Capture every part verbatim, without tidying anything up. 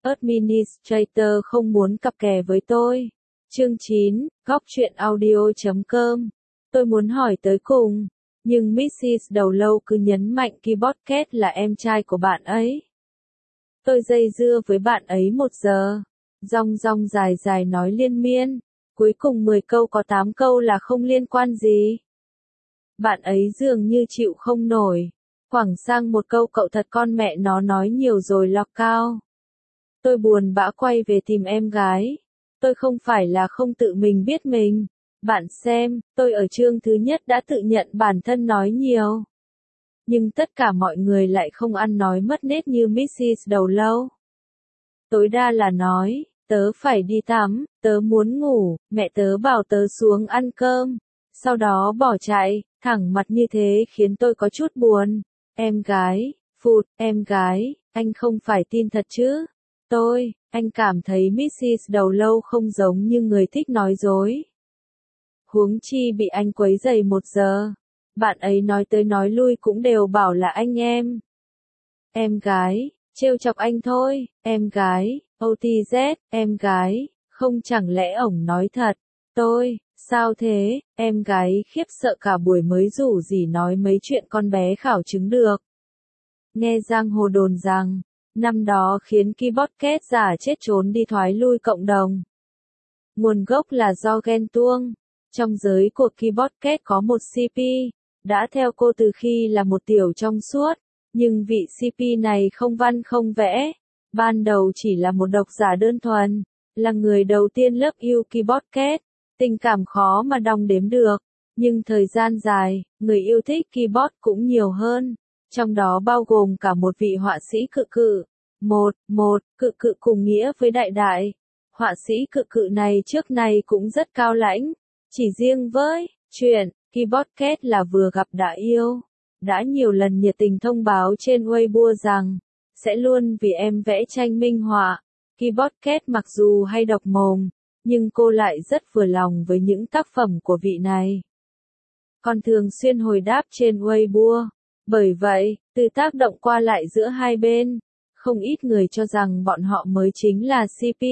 Administrator không muốn cặp kè với tôi. Chương chín, góc truyện audio chấm com. Tôi muốn hỏi tới cùng, nhưng mít xít đầu lâu cứ nhấn mạnh Keyboard Cat là em trai của bạn ấy. Tôi dây dưa với bạn ấy một giờ, rong rong dài dài nói liên miên, cuối cùng mười câu có tám câu là không liên quan gì. Bạn ấy dường như chịu không nổi, quẳng sang một câu cậu thật con mẹ nó nói nhiều rồi lọc cao. Tôi buồn bã quay về tìm em gái. Tôi không phải là không tự mình biết mình. Bạn xem, tôi ở chương thứ nhất đã tự nhận bản thân nói nhiều. Nhưng tất cả mọi người lại không ăn nói mất nết như mít xít đầu lâu. Tối đa là nói, tớ phải đi tắm, tớ muốn ngủ, mẹ tớ bảo tớ xuống ăn cơm. Sau đó bỏ chạy, thẳng mặt như thế khiến tôi có chút buồn. Em gái, phụt, em gái, anh không phải tin thật chứ? Tôi, anh cảm thấy mít xít đầu lâu không giống như người thích nói dối. Huống chi bị anh quấy rầy một giờ. Bạn ấy nói tới nói lui cũng đều bảo là anh em. Em gái, trêu chọc anh thôi, em gái, ô tê dét, em gái, không chẳng lẽ ổng nói thật. Tôi, sao thế, em gái khiếp sợ cả buổi mới rủ rỉ nói mấy chuyện con bé khảo chứng được. Nghe giang hồ đồn rằng, năm đó khiến Keyboard Cat giả chết trốn đi thoái lui cộng đồng. Nguồn gốc là do ghen tuông. Trong giới của Keyboard Cat có một xê pê, đã theo cô từ khi là một tiểu trong suốt, nhưng vị xê pê này không văn không vẽ. Ban đầu chỉ là một độc giả đơn thuần, là người đầu tiên lớp yêu Keyboard Cat, tình cảm khó mà đong đếm được. Nhưng thời gian dài, người yêu thích keyboard cũng nhiều hơn. Trong đó bao gồm cả một vị họa sĩ cự cự. Một, một, cự cự cùng nghĩa với đại đại. Họa sĩ cự cự này trước này cũng rất cao lãnh. Chỉ riêng với chuyện Keyboard Cat là vừa gặp đã yêu. Đã nhiều lần nhiệt tình thông báo trên Weibo rằng sẽ luôn vì em vẽ tranh minh họa. Keyboard Cat mặc dù hay độc mồm, nhưng cô lại rất vừa lòng với những tác phẩm của vị này. Còn thường xuyên hồi đáp trên Weibo. Bởi vậy, từ tác động qua lại giữa hai bên, không ít người cho rằng bọn họ mới chính là xê pê.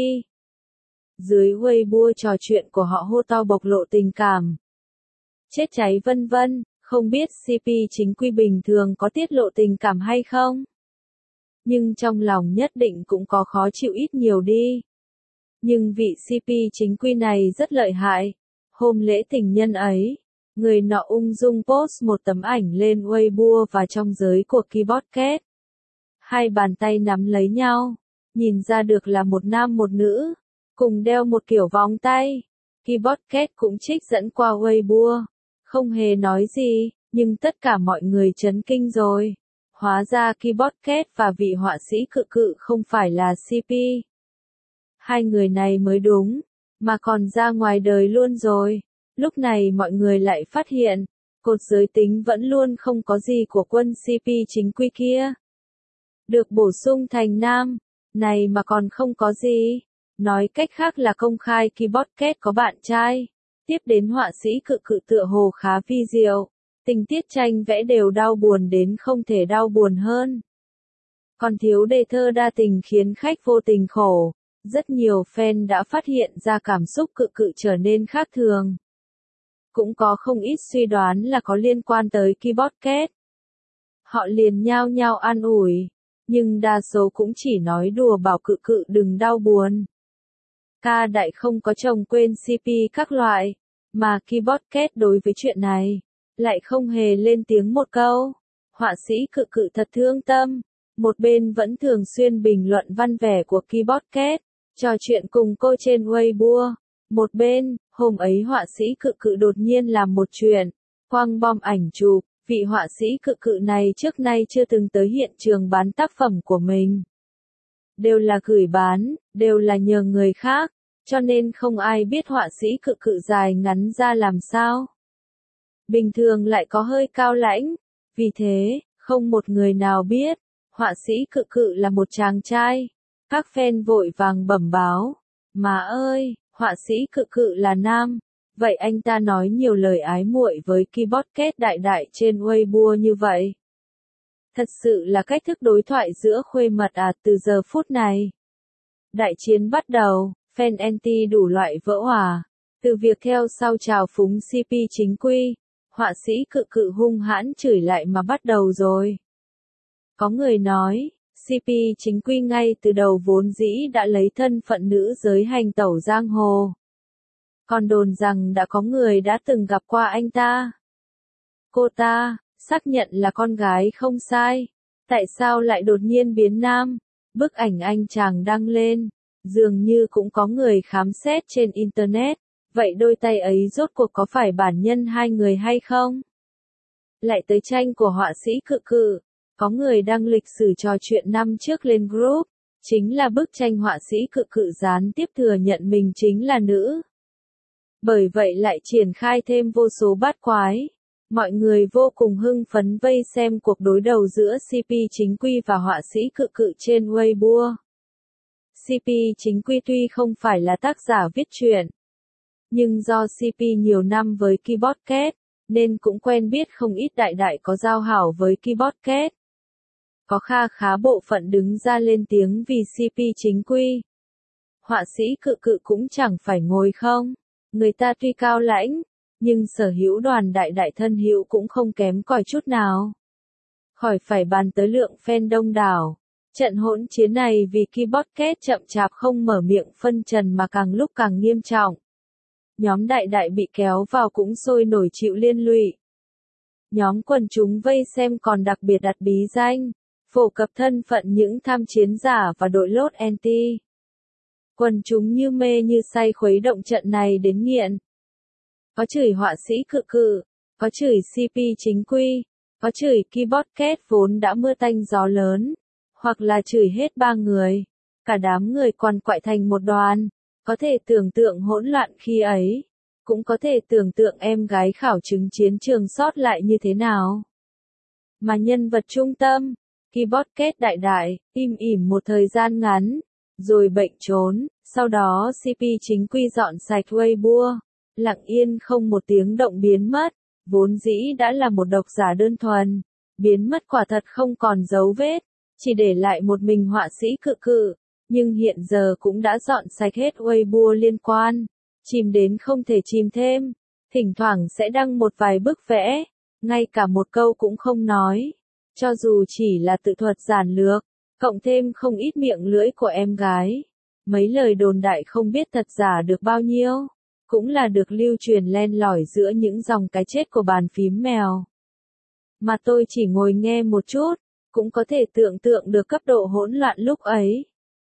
Dưới Weibo trò chuyện của họ hô to bộc lộ tình cảm. Chết cháy vân vân, không biết xê pê chính quy bình thường có tiết lộ tình cảm hay không? Nhưng trong lòng nhất định cũng có khó chịu ít nhiều đi. Nhưng vị xê pê chính quy này rất lợi hại. Hôm lễ tình nhân ấy, người nọ ung dung post một tấm ảnh lên Weibo và trong giới của Keyboard Cat. Hai bàn tay nắm lấy nhau, nhìn ra được là một nam một nữ, cùng đeo một kiểu vòng tay. Keyboard Cat cũng trích dẫn qua Weibo, không hề nói gì, nhưng tất cả mọi người chấn kinh rồi. Hóa ra Keyboard Cat và vị họa sĩ cự cự không phải là xê pê. Hai người này mới đúng, mà còn ra ngoài đời luôn rồi. Lúc này mọi người lại phát hiện, cột giới tính vẫn luôn không có gì của quân xê pê chính quy kia. Được bổ sung thành nam, này mà còn không có gì. Nói cách khác là công khai Keyboard Cat có bạn trai. Tiếp đến họa sĩ cự cự tựa hồ khá vi diệu. Tình tiết tranh vẽ đều đau buồn đến không thể đau buồn hơn. Còn thiếu đề thơ đa tình khiến khách vô tình khổ. Rất nhiều fan đã phát hiện ra cảm xúc cự cự trở nên khác thường. Cũng có không ít suy đoán là có liên quan tới Keyboard Cat. Họ liền nhao nhao an ủi, nhưng đa số cũng chỉ nói đùa bảo cự cự đừng đau buồn. Ca đại không có chồng quên xê pê các loại, mà Keyboard Cat đối với chuyện này, lại không hề lên tiếng một câu. Họa sĩ cự cự thật thương tâm, một bên vẫn thường xuyên bình luận văn vẻ của Keyboard Cat, trò chuyện cùng cô trên Weibo. Một bên, hôm ấy họa sĩ cự cự đột nhiên làm một chuyện, quăng bom ảnh chụp. Vị họa sĩ cự cự này trước nay chưa từng tới hiện trường bán tác phẩm của mình. Đều là gửi bán, đều là nhờ người khác, cho nên không ai biết họa sĩ cự cự dài ngắn ra làm sao. Bình thường lại có hơi cao lãnh, vì thế, không một người nào biết, họa sĩ cự cự là một chàng trai. Các fan vội vàng bẩm báo, mà ơi, họa sĩ cự cự là nam. Vậy anh ta nói nhiều lời ái muội với Keyboard Cat đại đại trên Weibo như vậy. Thật sự là cách thức đối thoại giữa khuê mật à từ giờ phút này. Đại chiến bắt đầu, fan anti đủ loại vỡ hòa. Từ việc theo sau trào phúng xê pê chính quy, họa sĩ cự cự hung hãn chửi lại mà bắt đầu rồi. Có người nói, xê pê chính quy ngay từ đầu vốn dĩ đã lấy thân phận nữ giới hành tẩu giang hồ. Còn đồn rằng đã có người đã từng gặp qua anh ta. Cô ta, xác nhận là con gái không sai. Tại sao lại đột nhiên biến nam? Bức ảnh anh chàng đăng lên, dường như cũng có người khám xét trên Internet. Vậy đôi tay ấy rốt cuộc có phải bản nhân hai người hay không? Lại tới tranh của họa sĩ cự cự. Có người đăng lịch sử trò chuyện năm trước lên group. Chính là bức tranh họa sĩ cự cự gián tiếp thừa nhận mình chính là nữ. Bởi vậy lại triển khai thêm vô số bát quái. Mọi người vô cùng hưng phấn vây xem cuộc đối đầu giữa xê pê chính quy và họa sĩ cự cự trên Weibo. xê pê chính quy tuy không phải là tác giả viết truyện, nhưng do xê pê nhiều năm với Keyboard Cat, nên cũng quen biết không ít đại đại có giao hảo với Keyboard Cat. Có kha khá bộ phận đứng ra lên tiếng vì xê pê chính quy. Họa sĩ cự cự cũng chẳng phải ngồi không. Người ta tuy cao lãnh, nhưng sở hữu đoàn đại đại thân hữu cũng không kém cỏi chút nào. Khỏi phải bàn tới lượng fan đông đảo. Trận hỗn chiến này vì Keyboard Cat chậm chạp không mở miệng phân trần mà càng lúc càng nghiêm trọng. Nhóm đại đại bị kéo vào cũng sôi nổi chịu liên lụy. Nhóm quần chúng vây xem còn đặc biệt đặt bí danh, phổ cập thân phận những tham chiến giả và đội lốt anti. Quần chúng như mê như say khuấy động trận này đến nghiện. Có chửi họa sĩ cự cự, có chửi xê pê chính quy, có chửi Keyboard Cat vốn đã mưa tanh gió lớn, hoặc là chửi hết ba người. Cả đám người quằn quại thành một đoàn. Có thể tưởng tượng hỗn loạn khi ấy, cũng có thể tưởng tượng em gái khảo chứng chiến trường sót lại như thế nào. Mà nhân vật trung tâm, Keyboard Cat đại đại, im ỉm một thời gian ngắn, rồi bệnh trốn, sau đó xê pê chính quy dọn sạch Weibo, lặng yên không một tiếng động biến mất, vốn dĩ đã là một độc giả đơn thuần, biến mất quả thật không còn dấu vết, chỉ để lại một mình họa sĩ cự cự. Nhưng hiện giờ cũng đã dọn sạch hết Weibo liên quan, chìm đến không thể chìm thêm, thỉnh thoảng sẽ đăng một vài bức vẽ, ngay cả một câu cũng không nói, cho dù chỉ là tự thuật giản lược, cộng thêm không ít miệng lưỡi của em gái. Mấy lời đồn đại không biết thật giả được bao nhiêu, cũng là được lưu truyền len lỏi giữa những dòng cái chết của bàn phím mèo. Mà tôi chỉ ngồi nghe một chút, cũng có thể tưởng tượng được cấp độ hỗn loạn lúc ấy.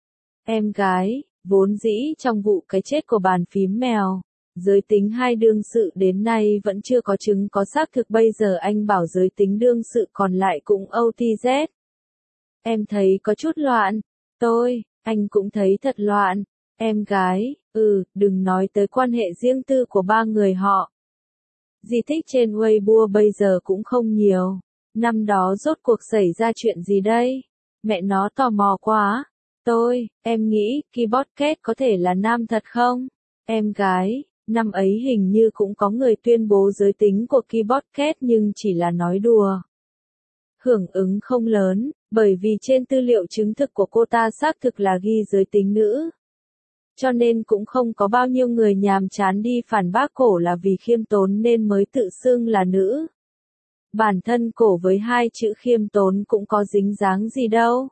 Em gái, vốn dĩ trong vụ cái chết của bàn phím mèo, giới tính hai đương sự đến nay vẫn chưa có chứng có xác thực, bây giờ anh bảo giới tính đương sự còn lại cũng o tê dét. Em thấy có chút loạn. Tôi, anh cũng thấy thật loạn. Em gái, ừ, đừng nói tới quan hệ riêng tư của ba người họ. Di tích trên Weibo bây giờ cũng không nhiều. Năm đó rốt cuộc xảy ra chuyện gì đây? Mẹ nó tò mò quá. Tôi, em nghĩ, Keyboard Cat có thể là nam thật không? Em gái, năm ấy hình như cũng có người tuyên bố giới tính của Keyboard Cat nhưng chỉ là nói đùa. Hưởng ứng không lớn, bởi vì trên tư liệu chứng thực của cô ta xác thực là ghi giới tính nữ. Cho nên cũng không có bao nhiêu người nhàm chán đi phản bác cổ là vì khiêm tốn nên mới tự xưng là nữ. Bản thân cổ với hai chữ khiêm tốn cũng có dính dáng gì đâu.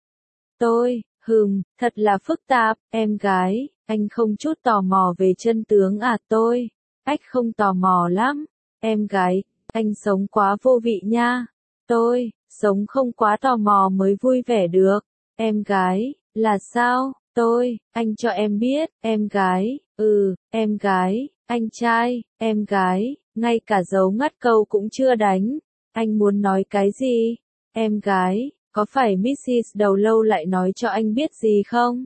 Tôi, hừm, thật là phức tạp, em gái, anh không chút tò mò về chân tướng à? Tôi, ách không tò mò lắm, em gái, anh sống quá vô vị nha. Tôi, sống không quá tò mò mới vui vẻ được. Em gái, là sao? Tôi, anh cho em biết, em gái, ừ, em gái, anh trai, em gái, ngay cả dấu ngắt câu cũng chưa đánh. Anh muốn nói cái gì? Em gái, có phải mít xít đầu lâu lại nói cho anh biết gì không?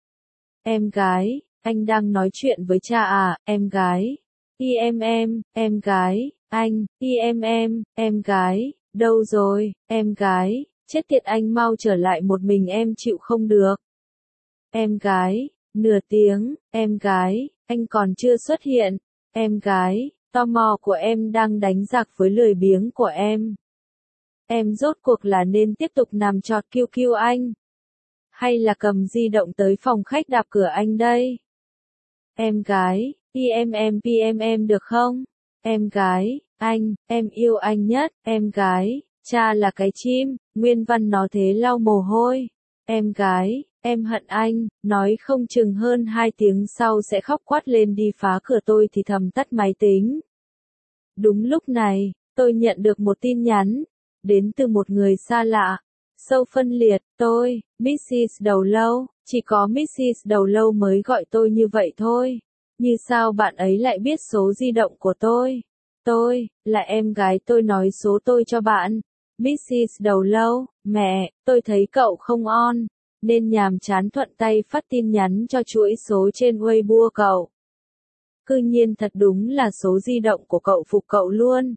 Em gái, anh đang nói chuyện với cha à? Em gái, i em em, em gái, anh, i em em, em gái, đâu rồi? Em gái, chết tiệt, anh mau trở lại, một mình em chịu không được. Em gái, nửa tiếng, em gái, anh còn chưa xuất hiện. Em gái, tò mò của em đang đánh giặc với lười biếng của em. Em rốt cuộc là nên tiếp tục nằm trọt kiu kiu anh, Hay là cầm di động tới phòng khách đạp cửa anh đây? Em gái, em em em em được không? Em gái, anh, em yêu anh nhất, em gái, cha là cái chim, nguyên văn nó thế lau mồ hôi. Em gái, em hận anh, nói không chừng hơn hai tiếng sau sẽ khóc quát lên đi phá cửa tôi thì thầm tắt máy tính. Đúng lúc này, tôi nhận được một tin nhắn, đến từ một người xa lạ. Sâu phân liệt, tôi, mít xít Đầu Lâu, chỉ có mít xít Đầu Lâu mới gọi tôi như vậy thôi. Như sao bạn ấy lại biết số di động của tôi? Tôi, là em gái tôi nói số tôi cho bạn. mít xít Đầu Lâu, mẹ, tôi thấy cậu không on, nên nhàm chán thuận tay phát tin nhắn cho chuỗi số trên Weibo cậu. Cư nhiên thật đúng là số di động của cậu phục cậu luôn.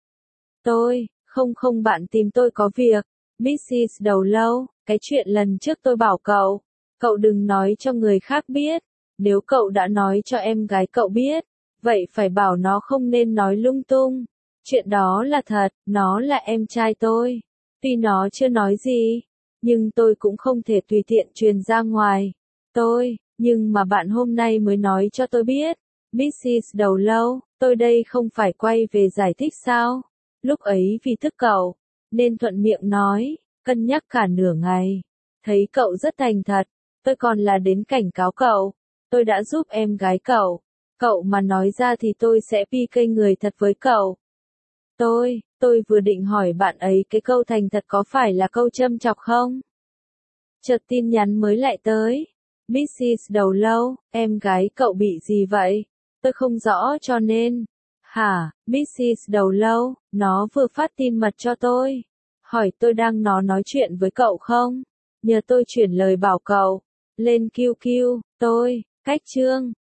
Tôi, không không bạn tìm tôi có việc. mít xít Đầu Lâu, cái chuyện lần trước tôi bảo cậu, cậu đừng nói cho người khác biết. Nếu cậu đã nói cho em gái cậu biết, vậy phải bảo nó không nên nói lung tung. Chuyện đó là thật, nó là em trai tôi. Tuy nó chưa nói gì, nhưng tôi cũng không thể tùy tiện truyền ra ngoài. Tôi, nhưng mà bạn hôm nay mới nói cho tôi biết. mít xít Đầu Lâu, tôi đây không phải quay về giải thích sao? Lúc ấy vì thức cậu, nên thuận miệng nói, cân nhắc cả nửa ngày. Thấy cậu rất thành thật, tôi còn là đến cảnh cáo cậu. Tôi đã giúp em gái cậu. Cậu mà nói ra thì tôi sẽ pi cây người thật với cậu. Tôi, tôi vừa định hỏi bạn ấy cái câu thành thật có phải là câu châm chọc không? Chợt tin nhắn mới lại tới. mít xít Đầu Lâu, em gái cậu bị gì vậy? Tôi không rõ cho nên. Hả, mít xít Đầu Lâu, nó vừa phát tin mật cho tôi. Hỏi tôi đang nó nói chuyện với cậu không? Nhờ tôi chuyển lời bảo cậu. Lên kiu kiu, tôi, cách chương.